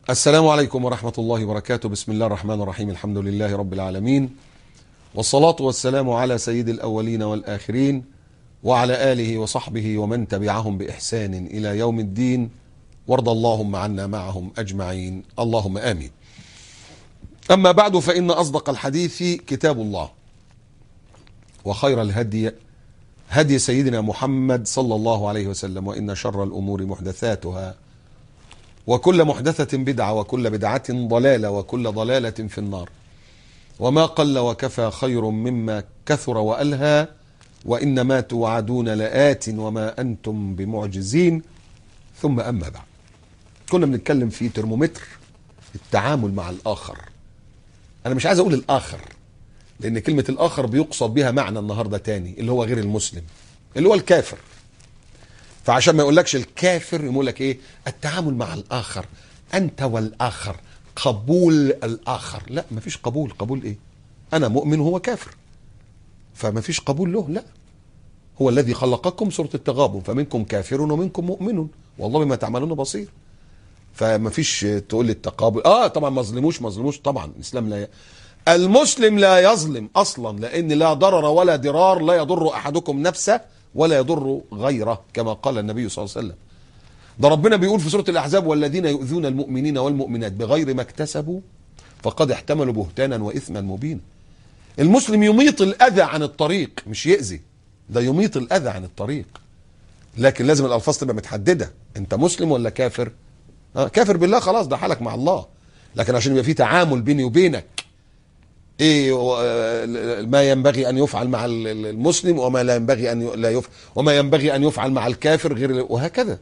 السلام عليكم ورحمة الله وبركاته. بسم الله الرحمن الرحيم. الحمد لله رب العالمين، والصلاة والسلام على سيد الأولين والآخرين وعلى آله وصحبه ومن تبعهم بإحسان إلى يوم الدين، وارض اللهم عنا معهم أجمعين، اللهم آمين. أما بعد، فإن أصدق الحديث كتاب الله، وخير الهدي هدي سيدنا محمد صلى الله عليه وسلم، وإن شر الأمور محدثاتها، وكل محدثة بدعة، وكل بدعة ضلالة، وكل ضلالة في النار. وما قل وكفى خير مما كثر وألهى، وإنما توعدون لآت وما أنتم بمعجزين. ثم أما بعد، كنا بنتكلم في ترمومتر التعامل مع الآخر. أنا مش عايز أقول الآخر، لأن كلمة الآخر بيقصد بها معنى النهاردة تاني، اللي هو غير المسلم، اللي هو الكافر. فعشان ما يقولكش الكافر، يقول لك ايه؟ التعامل مع الآخر، أنت والآخر، قبول الآخر. لا، مفيش قبول. قبول ايه؟ أنا مؤمن وهو كافر، فمفيش قبول له. لا، هو الذي خلقكم، سورة التغابن، فمنكم كافر ومنكم مؤمن والله بما تعملون بصير. فمفيش تقول لي التقابل. طبعا ما ظلموش طبعا. الإسلام لا المسلم لا يظلم أصلا، لأن لا ضرر ولا ضرار، لا يضر أحدكم نفسه ولا يضر غيره، كما قال النبي صلى الله عليه وسلم. ده ربنا بيقول في سورة الأحزاب: والذين يؤذون المؤمنين والمؤمنات بغير ما اكتسبوا فقد احتملوا بهتانا وإثما مبينا. المسلم يميط الأذى عن الطريق، مش يأذي، ده يميط الأذى عن الطريق. لكن لازم الألفاظ تبقى متحددة. أنت مسلم ولا كافر؟ كافر بالله، خلاص ده حالك مع الله. لكن عشان يبقى في تعامل بيني وبينك، ايه ما ينبغي ان يفعل مع المسلم، وما لا ينبغي ان لا يفعل، وما ينبغي ان يفعل مع الكافر غير، وهكذا.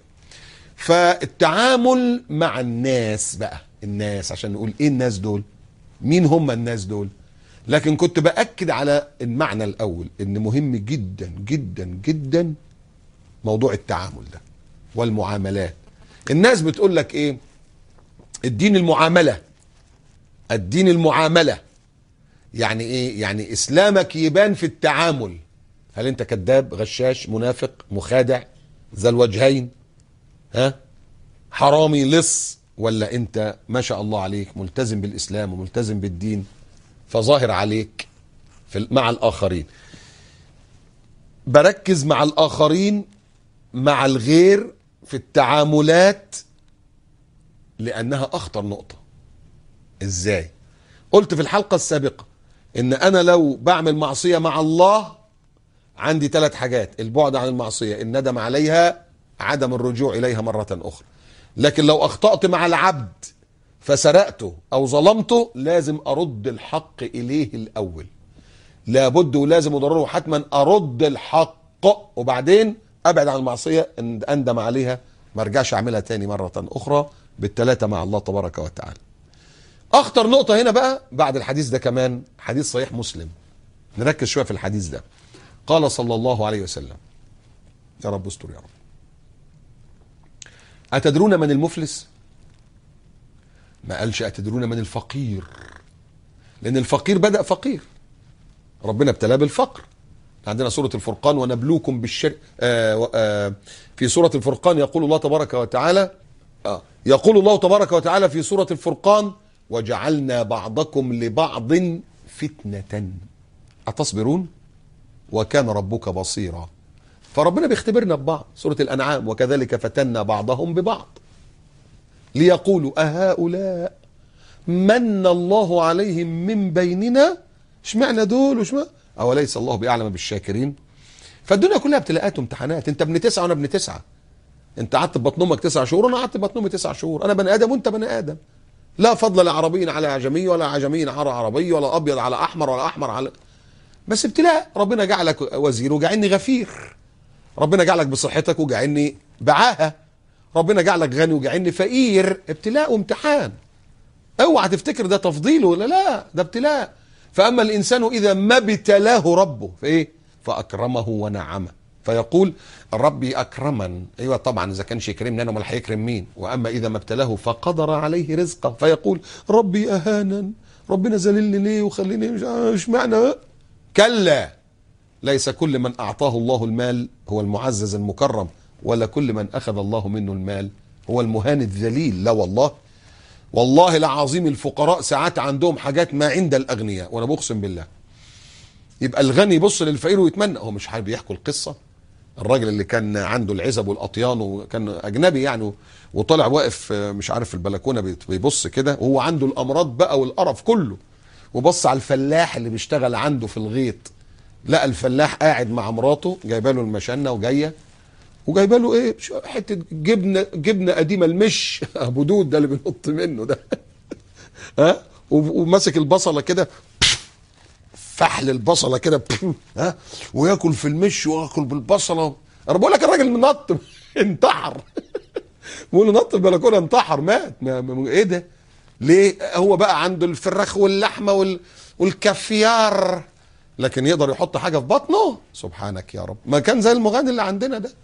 فالتعامل مع الناس بقى، الناس، عشان نقول ايه الناس دول، مين هم الناس دول. لكن كنت بأكد على المعنى الاول، ان مهم جدا جدا جدا موضوع التعامل ده والمعاملات. الناس بتقول لك ايه؟ الدين المعاملة. الدين المعاملة يعني ايه؟ يعني اسلامك يبان في التعامل. هل انت كذاب، غشاش، منافق، مخادع، ذا الوجهين، حرامي، لص، ولا انت ما شاء الله عليك ملتزم بالاسلام وملتزم بالدين، فظاهر عليك مع الاخرين. بركز مع الاخرين، مع الغير في التعاملات، لانها اخطر نقطة. ازاي؟ قلت في الحلقة السابقة ان انا لو بعمل معصية مع الله عندي 3 حاجات: البعد عن المعصية، الندم عليها، عدم الرجوع اليها مرة اخرى. لكن لو اخطأت مع العبد فسرقته او ظلمته، لازم ارد الحق اليه الاول، لابد ولازم وضروري وحتما ارد الحق، وبعدين ابعد عن المعصية، اندم عليها، ما ارجعش اعملها تاني مرة اخرى. بالثلاثة مع الله تبارك وتعالى. اخطر نقطة هنا بقى بعد الحديث ده كمان حديث صحيح مسلم، نركز شوية في الحديث ده. قال صلى الله عليه وسلم، يا رب استر يا رب: أتدرون من المفلس؟ ما قالش أتدرون من الفقير، لأن الفقير بدأ فقير، ربنا ابتلاه بالفقر. عندنا سورة الفرقان: ونبلوكم بالشر. في سورة الفرقان يقول الله تبارك وتعالى، يقول الله تبارك وتعالى في سورة الفرقان: وجعلنا بعضكم لبعض فتنة أتصبرون وكان ربك بصيرا. فربنا بيختبرنا ببعض. سورة الأنعام: وكذلك فتنا بعضهم ببعض ليقولوا أهؤلاء من الله عليهم من بيننا. اشمعنى دول واشمعنى؟ أوليس الله بأعلم بالشاكرين. فالدنيا كلها ابتلاءات وامتحانات. انت ابن 9 وانا ابن 9، انت قعدت في بطن امك 9 شهور وانا قعدت في بطن امي 9 شهور. انا بني ادم وانت بني ادم، لا فضل لعربي على عجمي، ولا عجمي على عربي، ولا ابيض على احمر، ولا احمر على، بس ابتلاء. ربنا جعلك وزير وجعلني غفير، ربنا جعلك بصحتك وجعلني بعاهة، ربنا جعلك غني وجعلني فقير. ابتلاء وامتحان. اوعى تفتكر ده تفضيل ولا لا، ده ابتلاء. فاما الانسان اذا ما ابتلاه ربه فايه؟ فاكرمه ونعمه، فيقول ربي اكرمن. ايوه طبعا، اذا كانش يكرمني انا امال هيكرم مين؟ واما اذا ما ابتلاه فقدر عليه رزقه فيقول ربي اهانن، ربنا ذللني ليه وخليني مش معنى. كلا، ليس كل من اعطاه الله المال هو المعزز المكرم، ولا كل من اخذ الله منه المال هو المهان الذليل، لا والله. والله العظيم الفقراء ساعات عندهم حاجات ما عند الاغنياء، وانا بقسم بالله. يبقى الغني يبص للفقير ويتمنى. هو مش حابب يحكوا القصه؟ الراجل اللي كان عنده العزب والاطيان وكان اجنبي يعني، وطلع واقف مش عارف في البلكونه بيبص كده، وهو عنده الامراض بقى والقرف كله، وبص على الفلاح اللي بيشتغل عنده في الغيط، لقى الفلاح قاعد مع مراته جايبه له المشنه وجايه، وجايبه له ايه؟ حته جبنه قديمه، المش ابو دود ده اللي بينط منه ده ها، وماسك البصله كده، فحل البصله كده ها، وياكل في المش وياكل بالبصله. انا بقول لك الراجل نط انتحر بقول له نط البلكونه انتحر مات. ايه ده؟ ليه؟ هو بقى عنده الفراخ واللحمه والكافيار، لكن يقدر يحط حاجه في بطنه؟ سبحانك يا رب. ما كان زي المغني اللي عندنا ده،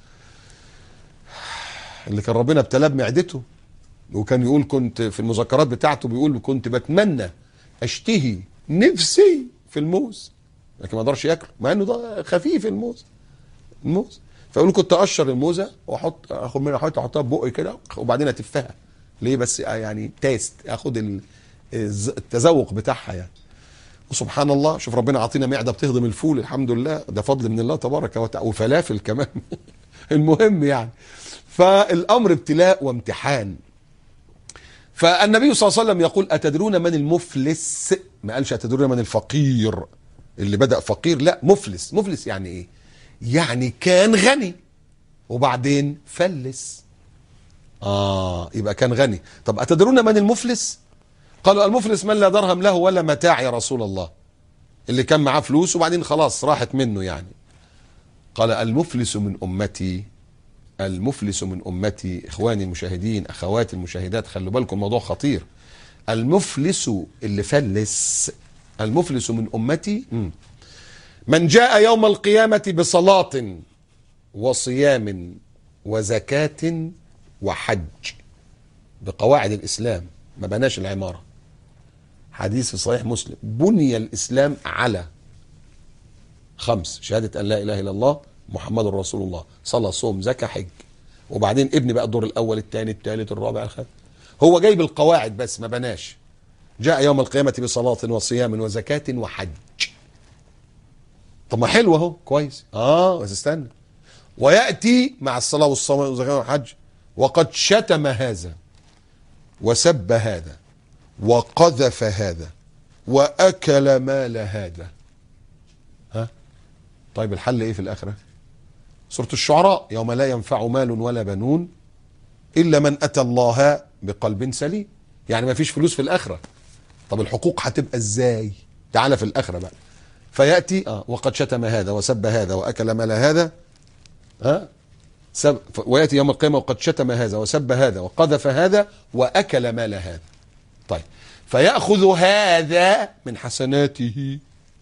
اللي كان ربنا ابتلاه بمعدته، وكان يقول كنت في المذكرات بتاعته بيقول كنت بتمنى اشتهي نفسي في الموز، لكن ما اقدرش ياكله مع انه ده خفيف الموز. فيقول كنت اقشر الموزه واحط، اخد منها حته احطها في بقي كده وبعدين اتفها. ليه بس؟ يعني تيست، اخد التذوق بتاعها يعني. وسبحان الله، شوف ربنا عطينا معده بتهضم الفول، الحمد لله، ده فضل من الله تبارك وتعالى، وفلافل كمان المهم يعني، فالامر ابتلاء وامتحان. فالنبي صلى الله عليه وسلم يقول اتدرون من المفلس؟ ما قالش اتدرون من الفقير اللي بدأ فقير، لا، مفلس. مفلس يعني ايه؟ يعني كان غني وبعدين فلس. يبقى كان غني. طب اتدرون من المفلس؟ قالوا المفلس من لا درهم له ولا متاع يا رسول الله، اللي كان معاه فلوس وبعدين خلاص راحت منه يعني. قال المفلس من امتي، المفلس من امتي. اخواني المشاهدين، اخواتي المشاهدات، خلوا بالكم الموضوع خطير. المفلس اللي فلس، المفلس من امتي من جاء يوم القيامة بصلاة وصيام وزكاة وحج، بقواعد الإسلام، ما بناش العمارة. حديث في صحيح مسلم: بني الإسلام على 5: شهادة أن لا إله إلا الله محمد رسول الله، صلاة صوم زكاة حج. وبعدين ابني بقى الدور الأول الثاني الثالث الرابع الخامس. هو جايب القواعد بس ما بناش. جاء يوم القيامة بصلاة وصيام وزكاة وحج. طب ما حلو اهو، كويس. بس استنى، ويأتي مع الصلاة والصوم والزكاة والحج وقد شتم هذا وسب هذا وقذف هذا وأكل مال هذا. طيب الحل ايه في الآخرة؟ سورة الشعراء: يوم لا ينفع مال ولا بنون إلا من أتى الله بقلب سليم. يعني ما فيش فلوس في الآخرة. طب الحقوق هتبقى ازاي؟ تعالى في الآخرة بقى. فيأتي وقد شتم هذا وسب هذا وأكل مال هذا، ويأتي يوم القيامة وقد شتم هذا وسب هذا وقذف هذا وأكل مال هذا. طيب فيأخذ هذا من حسناته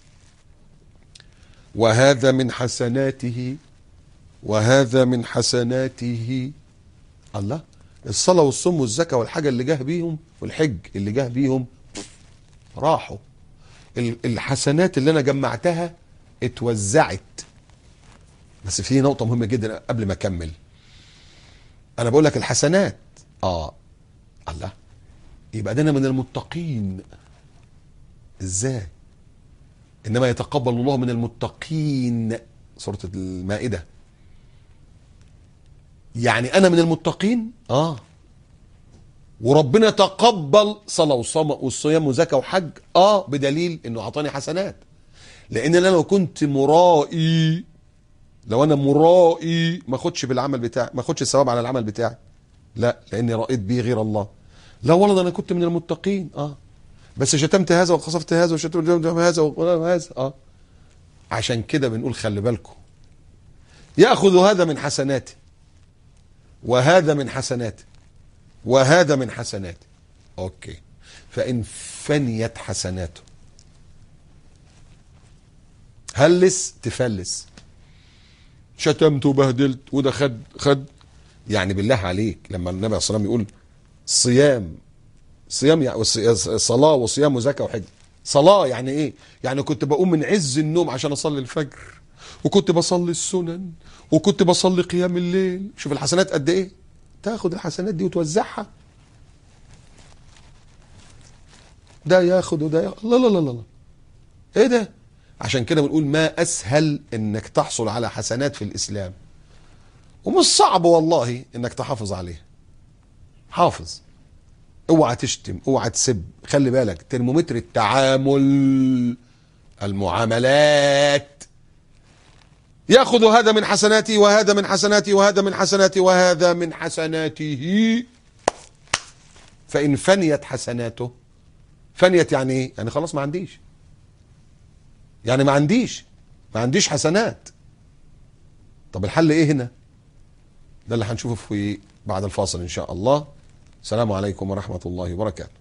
وهذا من حسناته وهذا من حسناته. الله، الصلاة والصوم والزكاة والحاجة اللي جاه بيهم والحج اللي جاه بيهم راحوا. الحسنات اللي انا جمعتها اتوزعت. بس في نقطة مهمة جدا قبل ما اكمل. انا بقول لك الحسنات الله، يبقى ده انا من المتقين. ازاي؟ انما يتقبل الله من المتقين، سورة المائدة. يعني انا من المتقين وربنا تقبل صلاة والصيام وزكاة وحج بدليل انه اعطاني حسنات. لان انا لو كنت مرائي، لو انا مرائي ما اخدش بالعمل بتاعي، ما اخدش الثواب على العمل بتاعي، لا، لاني رأيت به غير الله. لا والله ده انا كنت من المتقين بس شتمت هذا وقصفت هذا وشتمت هذا وهذا عشان كده بنقول خلي بالكم، يأخذ هذا من حسناته وهذا من حسناته وهذا من حسناته. اوكي، فإن فنيت حسناته هلس تفلس، شتمت وبهدلت وده خد. يعني بالله عليك، لما النبي عليه الصلاة والسلام يقول صيام يعني صلاة وصيام وزكاة وحج. صلاة يعني ايه؟ يعني كنت بقوم من عز النوم عشان اصلي الفجر، وكنت بصلي السنن، وكنت بصلي قيام الليل. شوف الحسنات قد ايه، تاخد الحسنات دي وتوزعها. ده ياخد وده ياخد. لا لا لا لا، ايه ده؟ عشان كده بنقول ما اسهل انك تحصل على حسنات في الاسلام، ومش صعب والله انك تحافظ عليها. حافظ، اوعى تشتم، اوعى تسب. خلي بالك ترمومتر التعامل، المعاملات، ياخذ هذا من حسناتي وهذا من حسناتي وهذا من حسناتي وهذا من حسناته، فإن فنيت حسناته. فنيت يعني ايه؟ يعني خلاص ما عنديش، يعني ما عنديش حسنات. طب الحل ايه هنا؟ ده اللي هنشوفه في بعد الفاصل ان شاء الله. السلام عليكم ورحمة الله وبركاته.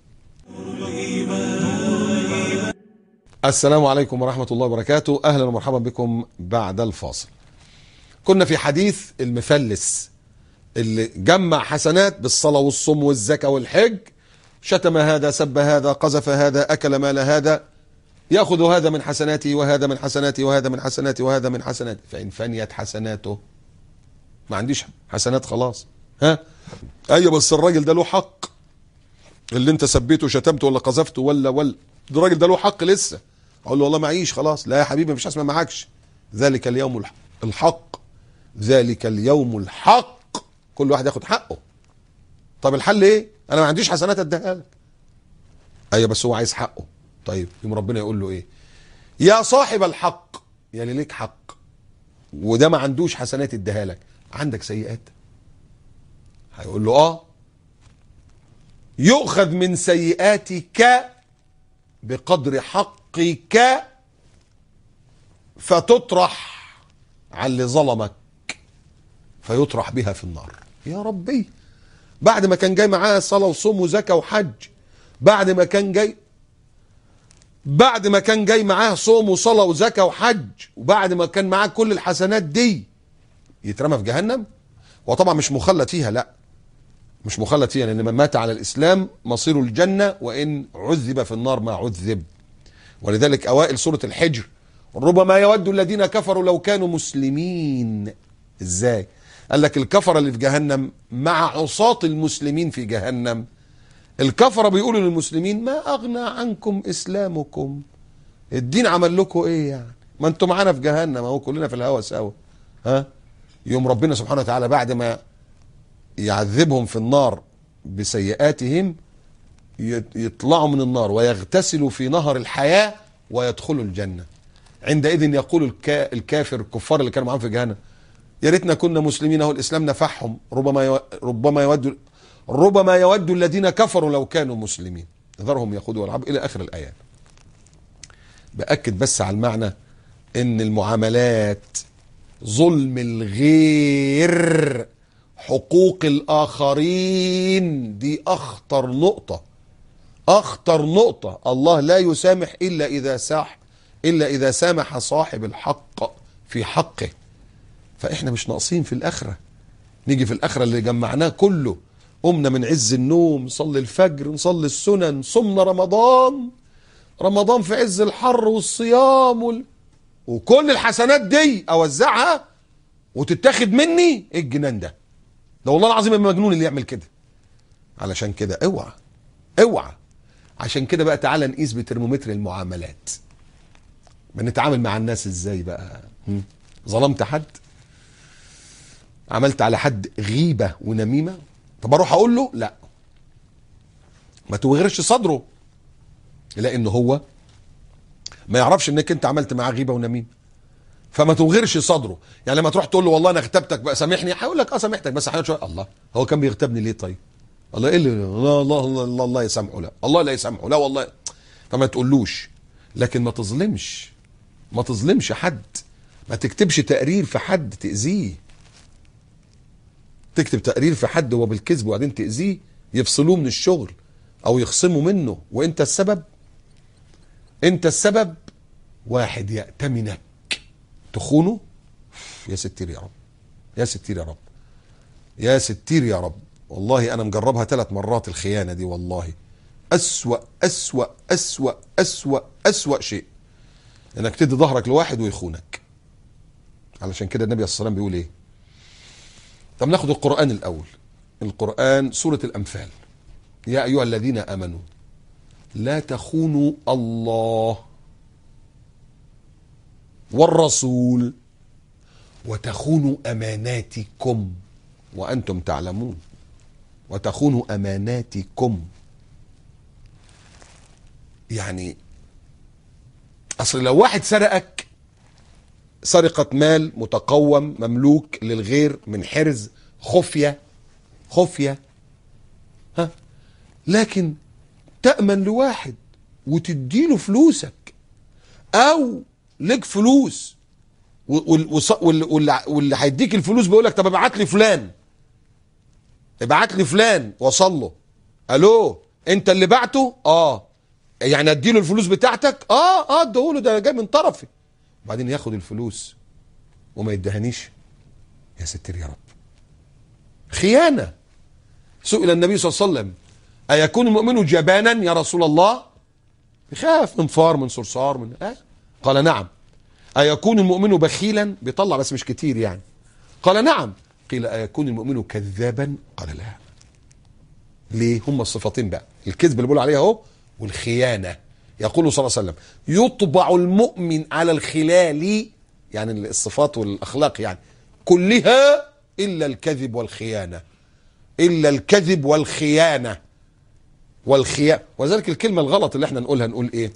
السلام عليكم ورحمة الله وبركاته. أهلا ومرحبا بكم بعد الفاصل. كنا في حديث المفلس اللي جمع حسنات بالصلاة والصوم والزكاة والحج، شتم هذا، سب هذا، قذف هذا، أكل مال هذا، يأخذ هذا من حسناتي وهذا من حسناتي وهذا من حسناتي وهذا من حسناتي، فإن فنيت حسناته ما عنديش حسنات خلاص. ها أيوة، بس الراجل ده له حق، اللي انت سبيته شتمته ولا قذفته ولا الراجل ده له حق لسه. اقول له والله معيش خلاص. لا يا حبيبي مفيش اسمها معكش. ذلك اليوم الحق، ذلك اليوم الحق، كل واحد ياخد حقه. طب الحل ايه؟ انا ما عنديش حسنات اديها لك. ايوه بس هو عايز حقه. طيب يوم ربنا يقول له ايه؟ يا صاحب الحق، يا اللي ليك حق وده ما عندوش حسنات اديها لك، عندك سيئات؟ هيقول له اه. يؤخذ من سيئاتك بقدر حقك فتطرح على اللي ظلمك، فيطرح بها في النار. يا ربي، بعد ما كان جاي معاه صلاة وصوم وزكاة وحج، بعد ما كان جاي معاه صوم وصلاة وزكاة وحج، وبعد ما كان معاه كل الحسنات دي، يترمى في جهنم. وطبعا مش مخلد فيها، لا مش مخلد فيها، لأن من مات على الإسلام مصيره الجنة وإن عذب في النار ما عذب. ولذلك أوائل سورة الحجر: ربما يود الذين كفروا لو كانوا مسلمين. إزاي؟ قال لك الكفرة اللي في جهنم مع عصاة المسلمين في جهنم. الكفرة بيقولوا للمسلمين ما أغنى عنكم إسلامكم، الدين عمل لكم إيه يعني؟ ما أنتم معانا في جهنم أهو، كلنا في الهوى سوا. ها؟ يوم ربنا سبحانه وتعالى بعد ما يعذبهم في النار بسيئاتهم يطلعوا من النار ويغتسلوا في نهر الحياة ويدخلوا الجنة. عندئذ يقول الكافر، الكفار اللي كانوا معاهم في جهنم: يا ريتنا كنا مسلمين، اهو الاسلام نفعهم. ربما يود الذين كفروا لو كانوا مسلمين، ذرهم يخوضوا ويلعبوا الى اخر الايات. باكد بس على المعنى ان المعاملات، ظلم الغير، حقوق الآخرين، دي أخطر نقطة. أخطر نقطة. الله لا يسامح إلا إذا سامح صاحب الحق في حقه. فإحنا مش ناقصين في الآخرة. نيجي في الآخرة اللي جمعناه كله، قمنا من عز النوم، نصلي الفجر، نصلي السنن، صمنا رمضان في عز الحر والصيام وكل الحسنات دي أوزعها وتتاخد مني. إيه الجنان ده؟ ده والله العظيم المجنون اللي يعمل كده. علشان كده اوعى. عشان كده بقى تعالى نقيس بترمومتر المعاملات. بنتعامل مع الناس ازاي بقى؟ ظلمت حد؟ عملت على حد غيبة ونميمة؟ طب اروح اقول له لا، ما توغرش صدره، لان هو ما يعرفش انك انت عملت معاه غيبة ونميمة، فما توغرش صدره. يعني لما تروح تقول له والله انا اغتبتك بقى سامحني، هيقول لك اه سامحتك، بس هيقول شويه الله هو كان بيغتبني ليه؟ طيب الله ايه اللي الله يسامحه؟ لا الله لا يسامحه، لا والله. فما تقولوش، لكن ما تظلمش حد. ما تكتبش تقرير في حد تأذيه. تكتب تقرير في حد هو بالكذب وبعدين تأذيه، يفصلوه من الشغل او يخصموا منه وانت السبب. واحد يأتمنك تخونه، يا ستير يا رب، يا ستير يا رب، يا ستير يا رب. والله انا مجربها 3 مرات الخيانة دي. والله اسوأ اسوأ اسوأ اسوأ اسوأ شيء انك تدي ظهرك لواحد ويخونك. علشان كده النبي صلى الله عليه وسلم بيقول ايه؟ طب ناخد القرآن الاول. القرآن سورة الانفال: يا ايها الذين امنوا لا تخونوا الله والرسول وتخونوا أماناتكم وأنتم تعلمون. وتخونوا أماناتكم، يعني أصل لو واحد سرقك سرقة مال متقوم مملوك للغير من حرز خفية ها، لكن تأمن لواحد وتديله فلوسك أو لك فلوس واللي هيديك الفلوس بيقولك طب ابعت لي فلان وصل له، الو انت اللي بعته؟ يعني اديله الفلوس بتاعتك؟ اديهوله، ده جاي من طرفي. وبعدين ياخد الفلوس وما يدهنيش، يا ستر يا رب، خيانة. سئل النبي صلى الله عليه وسلم أيكون المؤمن جبانا يا رسول الله؟ يخاف من فار من صرصار من قال نعم. أيكون المؤمن بخيلا؟ بيطلع بس مش كتير يعني. قال نعم. قيل أيكون المؤمن كذابا؟ قال لا. ليه؟ هم الصفتين بقى، الكذب اللي بيقول عليها اهو والخيانة. يقول صلى الله عليه وسلم يطبع المؤمن على الخلال، يعني الصفات والأخلاق يعني كلها إلا الكذب والخيانة، إلا الكذب والخيانة وذلك الكلمة الغلط اللي احنا نقولها نقول ايه؟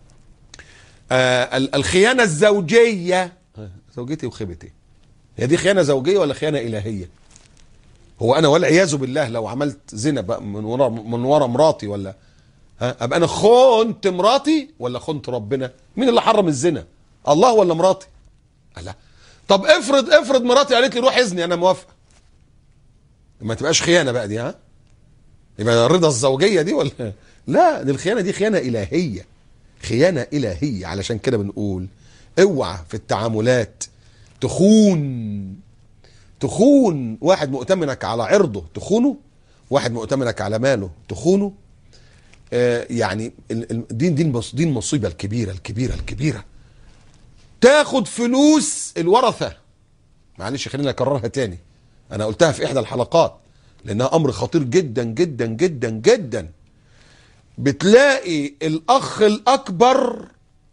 الخيانة الزوجية، زوجتي وخيبتي، هي دي خيانة زوجية ولا خيانة إلهية؟ هو أنا والعياذ بالله لو عملت زنا بقى من ورا مراتي ولا أبقى أنا خنت مراتي ولا خنت ربنا؟ مين اللي حرم الزنا؟ الله ولا مراتي؟ لا. طب افرض مراتي قالت لي روح اذني، أنا موافقة، ما تبقاش خيانة بقى دي، يبقى الرضا الزوجية دي ولا لا؟ دي الخيانة دي خيانة إلهية، خيانة إلهية. علشان كده بنقول اوعى في التعاملات تخون واحد مؤتمنك على عرضه، تخونه واحد مؤتمنك على ماله، تخونه. يعني دي المصيبة الكبيرة. تاخد فلوس الورثة، معلش خلينا اكررها تاني، انا قلتها في احدى الحلقات لانها امر خطير جدا جدا جدا جدا. بتلاقي الاخ الاكبر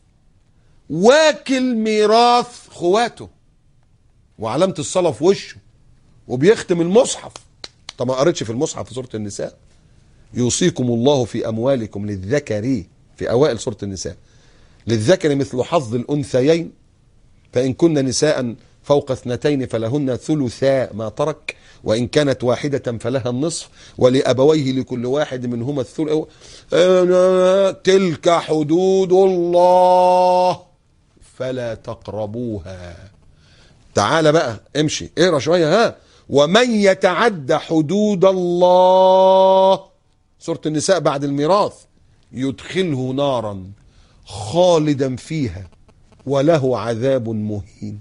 واكل ميراث خواته وعلامة الصلاة في وشه وبيختم المصحف. طب ما قريتش في المصحف في سورة النساء يوصيكم الله في أموالكم للذكر، في أوائل سورة النساء، للذكر مثل حظ الأنثيين فإن كن نساء فوق 2 فلهن ثلثا ما ترك وإن كانت واحدة فلها النصف ولأبويه لكل واحد منهما الثلث. تلك حدود الله فلا تقربوها. تعال بقى امشي اقرا شويه. ومن يتعد حدود الله، سورة النساء بعد الميراث، يدخله نارا خالدا فيها وله عذاب مهين.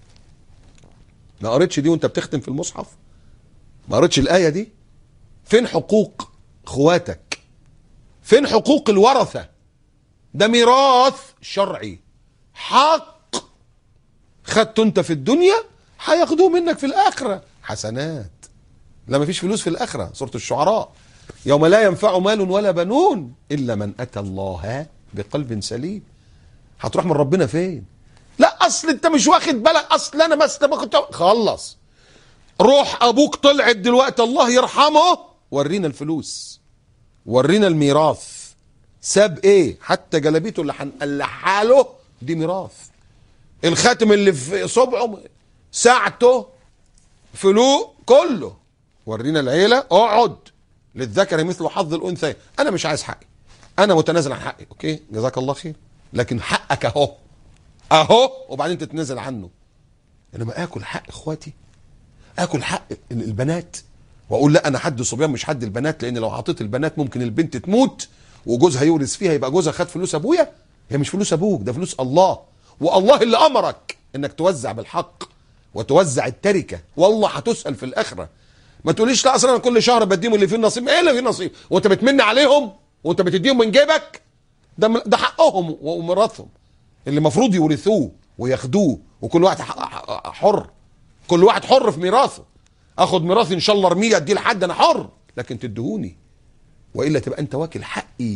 ما قريتش دي وانت بتختم في المصحف؟ ما قريتش الآية دي؟ فين حقوق اخواتك؟ فين حقوق الورثة؟ ده ميراث شرعي، حق خدته انت في الدنيا هياخدوه منك في الآخرة حسنات. لا مفيش فلوس في الآخرة، سورة الشعراء يوم لا ينفع مال ولا بنون إلا من أتى الله بقلب سليم. هتروح من ربنا فين؟ لا أصل أنت مش واخد بالك، أصل أنا بس ما كنت خلص. روح أبوك طلعت دلوقتي الله يرحمه، ورينا الفلوس، ورينا الميراث، ساب إيه؟ حتى جلابيته اللي هنقلعها له دي ميراث، الخاتم اللي في صبعه، ساعته، فلوق، كله. ورينا العيلة، اقعد للذكر مثل حظ الأنثيين. أنا مش عايز حقي، أنا متنازل عن حقي، أوكي جزاك الله خير، لكن حقك أهو وبعدين تتنازل عنه. إنما آكل حق إخواتي، آكل حق البنات وأقول لا أنا حد الصبيان مش حد البنات، لأن لو حطيت البنات ممكن البنت تموت وجوزها يورث فيها، يبقى جوزها خد فلوس أبويا. هي مش فلوس أبوك، ده فلوس الله، والله اللي أمرك إنك توزع بالحق وتوزع التركة، والله هتسأل في الآخرة. ما تقوليش لا اصلا انا كل شهر بديهم اللي فيه النصيب. ايه اللي فيه النصيب وانت بتمن عليهم وانت بتديهم من جيبك؟ ده حقهم وميراثهم اللي المفروض يورثوه وياخدوه، وكل واحد حر، كل واحد حر في ميراثه. اخد ميراثي ان شاء الله ارميه اديه لحد، انا حر، لكن تدهوني والا تبقى انت واكل حق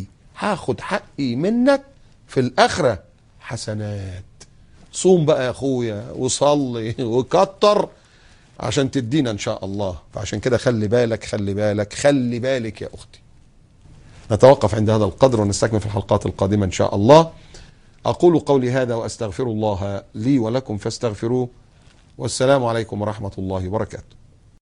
هاخد حقي منك في الآخرة حسنات. صوم بقى يا أخويا وصلي وكتر عشان تدينا إن شاء الله. فعشان كده خلي بالك خلي بالك خلي بالك يا أختي. نتوقف عند هذا القدر ونستكمل في الحلقات القادمة إن شاء الله. أقول قولي هذا وأستغفر الله لي ولكم فاستغفروه، والسلام عليكم ورحمة الله وبركاته.